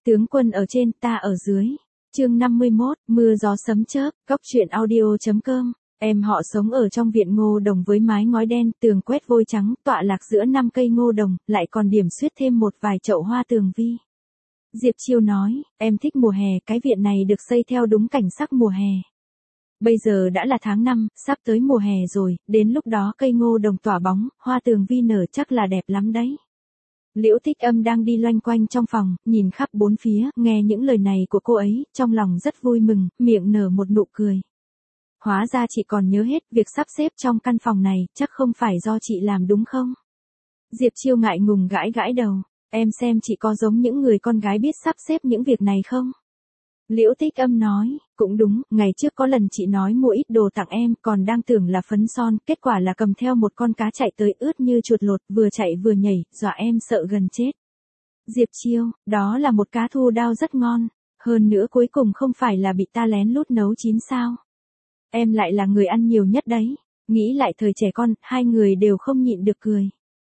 Tướng quân ở trên, ta ở dưới. Chương 51, mưa gió sấm chớp, góc truyện audio.com. Em họ sống ở trong viện ngô đồng với mái ngói đen, tường quét vôi trắng, tọa lạc giữa 5 cây ngô đồng, lại còn điểm xuyết thêm một vài chậu hoa tường vi. Diệp Chiêu nói, em thích mùa hè, cái viện này được xây theo đúng cảnh sắc mùa hè. Bây giờ đã là tháng 5, sắp tới mùa hè rồi, đến lúc đó cây ngô đồng tỏa bóng, hoa tường vi nở chắc là đẹp lắm đấy. Liễu Tích Âm đang đi loanh quanh trong phòng, nhìn khắp bốn phía, nghe những lời này của cô ấy, trong lòng rất vui mừng, miệng nở một nụ cười. Hóa ra chị còn nhớ hết việc sắp xếp trong căn phòng này, chắc không phải do chị làm đúng không? Diệp Chiêu ngại ngùng gãi gãi đầu, em xem chị có giống những người con gái biết sắp xếp những việc này không? Liễu Tích Âm nói, cũng đúng, ngày trước có lần chị nói mua ít đồ tặng em, còn đang tưởng là phấn son, kết quả là cầm theo một con cá chạy tới ướt như chuột lột, vừa chạy vừa nhảy, dọa em sợ gần chết. Diệp Chiêu, đó là một cá thu đao rất ngon, hơn nữa cuối cùng không phải là bị ta lén lút nấu chín sao? Em lại là người ăn nhiều nhất đấy. Nghĩ lại thời trẻ con, hai người đều không nhịn được cười.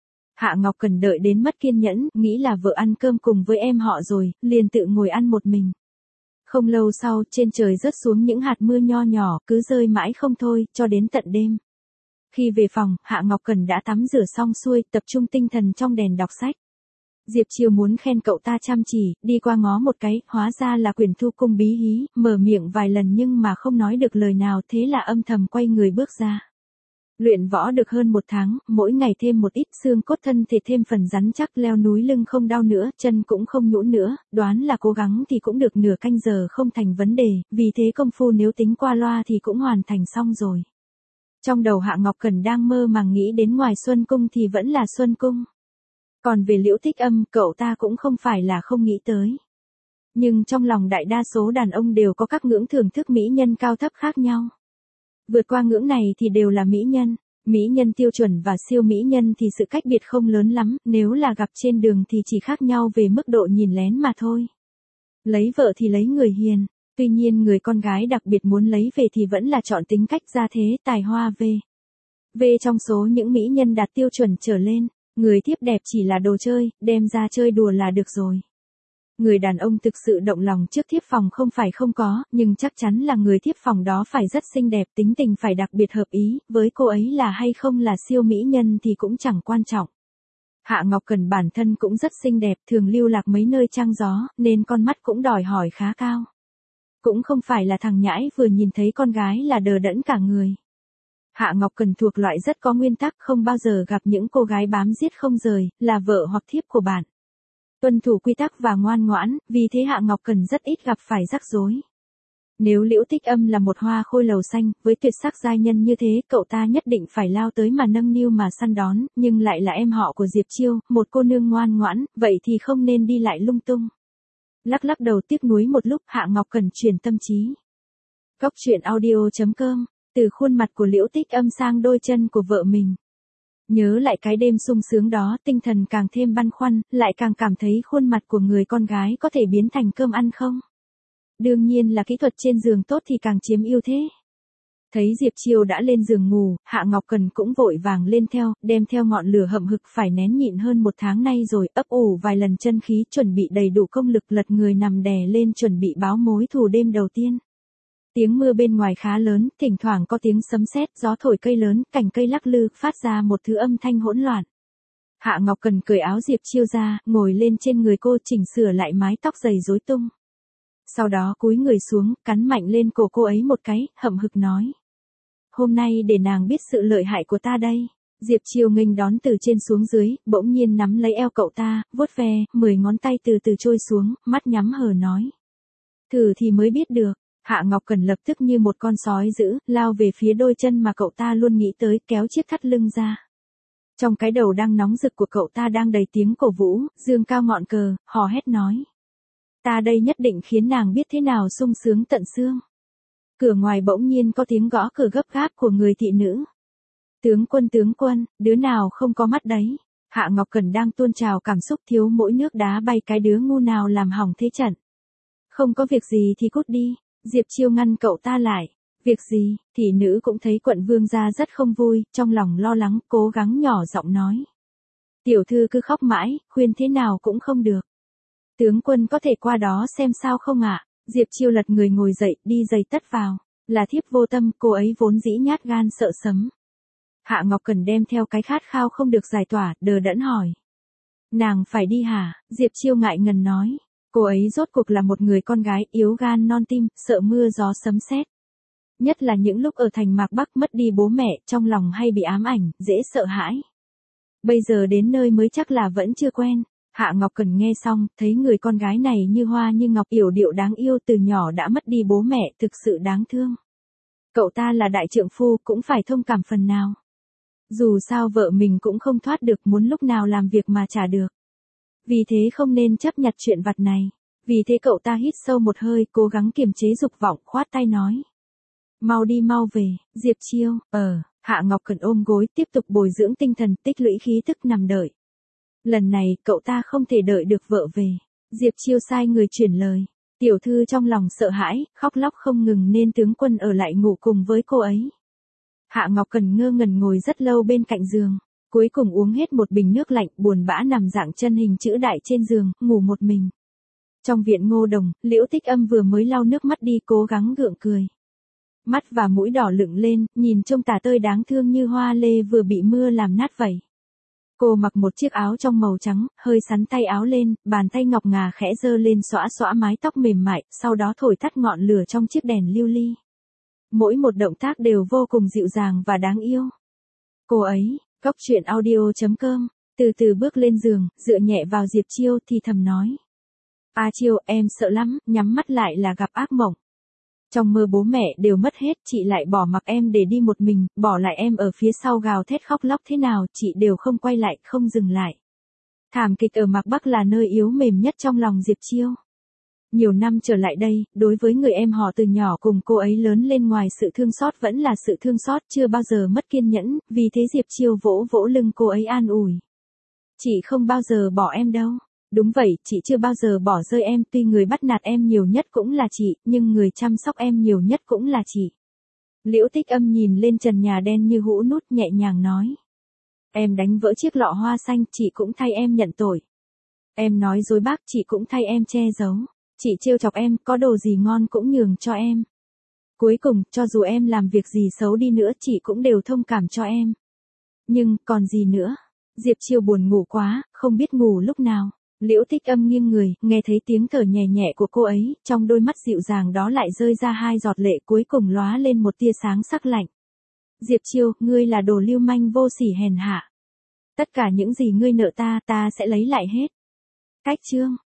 Hạ Ngọc Cần đợi đến mất kiên nhẫn, nghĩ là vợ ăn cơm cùng với em họ rồi, liền tự ngồi ăn một mình. Không lâu sau, trên trời rớt xuống những hạt mưa nho nhỏ, cứ rơi mãi không thôi, cho đến tận đêm. Khi về phòng, Hạ Ngọc Cần đã tắm rửa xong xuôi, tập trung tinh thần trong đèn đọc sách. Diệp Chiêu muốn khen cậu ta chăm chỉ, đi qua ngó một cái, hóa ra là quyển Thu Cung Bí Hí, mở miệng vài lần nhưng mà không nói được lời nào, thế là âm thầm quay người bước ra. Luyện võ được hơn 1 tháng, mỗi ngày thêm một ít, xương cốt thân thể thêm phần rắn chắc, leo núi lưng không đau nữa, chân cũng không nhũn nữa, đoán là cố gắng thì cũng được nửa canh giờ không thành vấn đề, vì thế công phu nếu tính qua loa thì cũng hoàn thành xong rồi. Trong đầu Hạ Ngọc Cần đang mơ màng nghĩ đến ngoài Xuân Cung thì vẫn là Xuân Cung. Còn về Liễu Tích Âm, cậu ta cũng không phải là không nghĩ tới. Nhưng trong lòng đại đa số đàn ông đều có các ngưỡng thưởng thức mỹ nhân cao thấp khác nhau. Vượt qua ngưỡng này thì đều là mỹ nhân tiêu chuẩn và siêu mỹ nhân thì sự cách biệt không lớn lắm, nếu là gặp trên đường thì chỉ khác nhau về mức độ nhìn lén mà thôi. Lấy vợ thì lấy người hiền, tuy nhiên người con gái đặc biệt muốn lấy về thì vẫn là chọn tính cách gia thế, tài hoa về trong số những mỹ nhân đạt tiêu chuẩn trở lên. Người thiếp đẹp chỉ là đồ chơi, đem ra chơi đùa là được rồi. Người đàn ông thực sự động lòng trước thiếp phòng không phải không có, nhưng chắc chắn là người thiếp phòng đó phải rất xinh đẹp, tính tình phải đặc biệt hợp ý, với cô ấy là hay không là siêu mỹ nhân thì cũng chẳng quan trọng. Hạ Ngọc Cần bản thân cũng rất xinh đẹp, thường lưu lạc mấy nơi trăng gió, nên con mắt cũng đòi hỏi khá cao. Cũng không phải là thằng nhãi vừa nhìn thấy con gái là đờ đẫn cả người. Hạ Ngọc Cần thuộc loại rất có nguyên tắc, không bao giờ gặp những cô gái bám giết không rời, là vợ hoặc thiếp của bạn. Tuân thủ quy tắc và ngoan ngoãn, vì thế Hạ Ngọc Cần rất ít gặp phải rắc rối. Nếu Liễu Tích Âm là một hoa khôi lầu xanh, với tuyệt sắc giai nhân như thế, cậu ta nhất định phải lao tới mà nâng niu mà săn đón, nhưng lại là em họ của Diệp Chiêu, một cô nương ngoan ngoãn, vậy thì không nên đi lại lung tung. Lắc lắc đầu tiếc nuối một lúc, Hạ Ngọc Cần chuyển tâm trí. Góc truyện audio.com. Từ khuôn mặt của Liễu Tích Âm sang đôi chân của vợ mình. Nhớ lại cái đêm sung sướng đó, tinh thần càng thêm băn khoăn, lại càng cảm thấy khuôn mặt của người con gái có thể biến thành cơm ăn không? Đương nhiên là kỹ thuật trên giường tốt thì càng chiếm ưu thế. Thấy Diệp Chiêu đã lên giường ngủ, Hạ Ngọc Cần cũng vội vàng lên theo, đem theo ngọn lửa hậm hực phải nén nhịn hơn 1 tháng nay rồi, ấp ủ vài lần chân khí, chuẩn bị đầy đủ công lực, lật người nằm đè lên chuẩn bị báo mối thù đêm đầu tiên. Tiếng mưa bên ngoài khá lớn, thỉnh thoảng có tiếng sấm sét, gió thổi cây lớn, cành cây lắc lư, phát ra một thứ âm thanh hỗn loạn. Hạ Ngọc Cần cởi áo Diệp Chiêu ra, ngồi lên trên người cô, chỉnh sửa lại mái tóc dày rối tung. Sau đó cúi người xuống, cắn mạnh lên cổ cô ấy một cái, hậm hực nói. Hôm nay để nàng biết sự lợi hại của ta đây. Diệp Chiêu nghênh đón từ trên xuống dưới, bỗng nhiên nắm lấy eo cậu ta, vuốt ve, 10 ngón tay từ từ trôi xuống, mắt nhắm hờ nói. Thử thì mới biết được. Hạ Ngọc Cần lập tức như một con sói dữ, lao về phía đôi chân mà cậu ta luôn nghĩ tới, kéo chiếc thắt lưng ra. Trong cái đầu đang nóng rực của cậu ta đang đầy tiếng cổ vũ, dương cao ngọn cờ, hò hét nói. Ta đây nhất định khiến nàng biết thế nào sung sướng tận xương. Cửa ngoài bỗng nhiên có tiếng gõ cửa gấp gáp của người thị nữ. Tướng quân, đứa nào không có mắt đấy. Hạ Ngọc Cần đang tuôn trào cảm xúc, thiếu mỗi nước đá bay cái đứa ngu nào làm hỏng thế trận. Không có việc gì thì cút đi. Diệp Chiêu ngăn cậu ta lại. Việc gì? Thị nữ cũng thấy quận vương gia rất không vui, trong lòng lo lắng, cố gắng nhỏ giọng nói. Tiểu thư cứ khóc mãi, khuyên thế nào cũng không được. Tướng quân có thể qua đó xem sao không ạ? Diệp Chiêu lật người ngồi dậy, đi giày tất vào. Là thiếp vô tâm, cô ấy vốn dĩ nhát gan sợ sấm. Hạ Ngọc Cẩn đem theo cái khát khao không được giải tỏa, đờ đẫn hỏi. Nàng phải đi hả? Diệp Chiêu ngại ngần nói. Cô ấy rốt cuộc là một người con gái yếu gan non tim, sợ mưa gió sấm sét. Nhất là những lúc ở thành Mạc Bắc mất đi bố mẹ, trong lòng hay bị ám ảnh, dễ sợ hãi. Bây giờ đến nơi mới chắc là vẫn chưa quen. Hạ Ngọc Cẩn nghe xong, thấy người con gái này như hoa như ngọc, yểu điệu đáng yêu, từ nhỏ đã mất đi bố mẹ, thực sự đáng thương. Cậu ta là đại trượng phu, cũng phải thông cảm phần nào. Dù sao vợ mình cũng không thoát được, muốn lúc nào làm việc mà trả được. Vì thế không nên chấp nhặt chuyện vặt này. Vì thế cậu ta hít sâu một hơi, cố gắng kiềm chế dục vọng, khoát tay nói. Mau đi mau về, Diệp Chiêu. Hạ Ngọc Cẩn ôm gối, tiếp tục bồi dưỡng tinh thần, tích lũy khí tức nằm đợi. Lần này, cậu ta không thể đợi được vợ về. Diệp Chiêu sai người chuyển lời. Tiểu thư trong lòng sợ hãi, khóc lóc không ngừng nên tướng quân ở lại ngủ cùng với cô ấy. Hạ Ngọc Cẩn ngơ ngẩn ngồi rất lâu bên cạnh giường. Cuối cùng uống hết một bình nước lạnh, buồn bã nằm dạng chân hình chữ đại trên giường, ngủ một mình. Trong viện Ngô Đồng, Liễu Tích Âm vừa mới lau nước mắt đi, cố gắng gượng cười. Mắt và mũi đỏ lựng lên, nhìn trông tả tơi đáng thương như hoa lê vừa bị mưa làm nát vậy. Cô mặc một chiếc áo trong màu trắng, hơi sắn tay áo lên, bàn tay ngọc ngà khẽ giơ lên xõa xõa mái tóc mềm mại, sau đó thổi tắt ngọn lửa trong chiếc đèn lưu ly. Mỗi một động tác đều vô cùng dịu dàng và đáng yêu. Cô ấy, Góc truyện audio.com, từ từ bước lên giường, dựa nhẹ vào Diệp Chiêu thì thầm nói. A Chiêu, em sợ lắm, nhắm mắt lại là gặp ác mộng. Trong mơ bố mẹ đều mất hết, chị lại bỏ mặc em để đi một mình, bỏ lại em ở phía sau gào thét khóc lóc thế nào, chị đều không quay lại, không dừng lại. Thảm kịch ở Mạc Bắc là nơi yếu mềm nhất trong lòng Diệp Chiêu. Nhiều năm trở lại đây, đối với người em họ từ nhỏ cùng cô ấy lớn lên, ngoài sự thương xót vẫn là sự thương xót, chưa bao giờ mất kiên nhẫn, vì thế Diệp Chiêu vỗ vỗ lưng cô ấy an ủi. Chị không bao giờ bỏ em đâu. Đúng vậy, chị chưa bao giờ bỏ rơi em, tuy người bắt nạt em nhiều nhất cũng là chị, nhưng người chăm sóc em nhiều nhất cũng là chị. Liễu Tích Âm nhìn lên trần nhà đen như hũ nút, nhẹ nhàng nói. Em đánh vỡ chiếc lọ hoa xanh, chị cũng thay em nhận tội. Em nói dối bác, chị cũng thay em che giấu. Chị trêu chọc em, có đồ gì ngon cũng nhường cho em. Cuối cùng, cho dù em làm việc gì xấu đi nữa, chị cũng đều thông cảm cho em. Nhưng, còn gì nữa? Diệp Chiêu buồn ngủ quá, không biết ngủ lúc nào. Liễu Tích Âm nghiêng người, nghe thấy tiếng thở nhẹ nhẹ của cô ấy, trong đôi mắt dịu dàng đó lại rơi ra hai giọt lệ, cuối cùng lóa lên một tia sáng sắc lạnh. Diệp Chiêu, ngươi là đồ lưu manh vô sỉ hèn hạ. Tất cả những gì ngươi nợ ta, ta sẽ lấy lại hết. Cách chương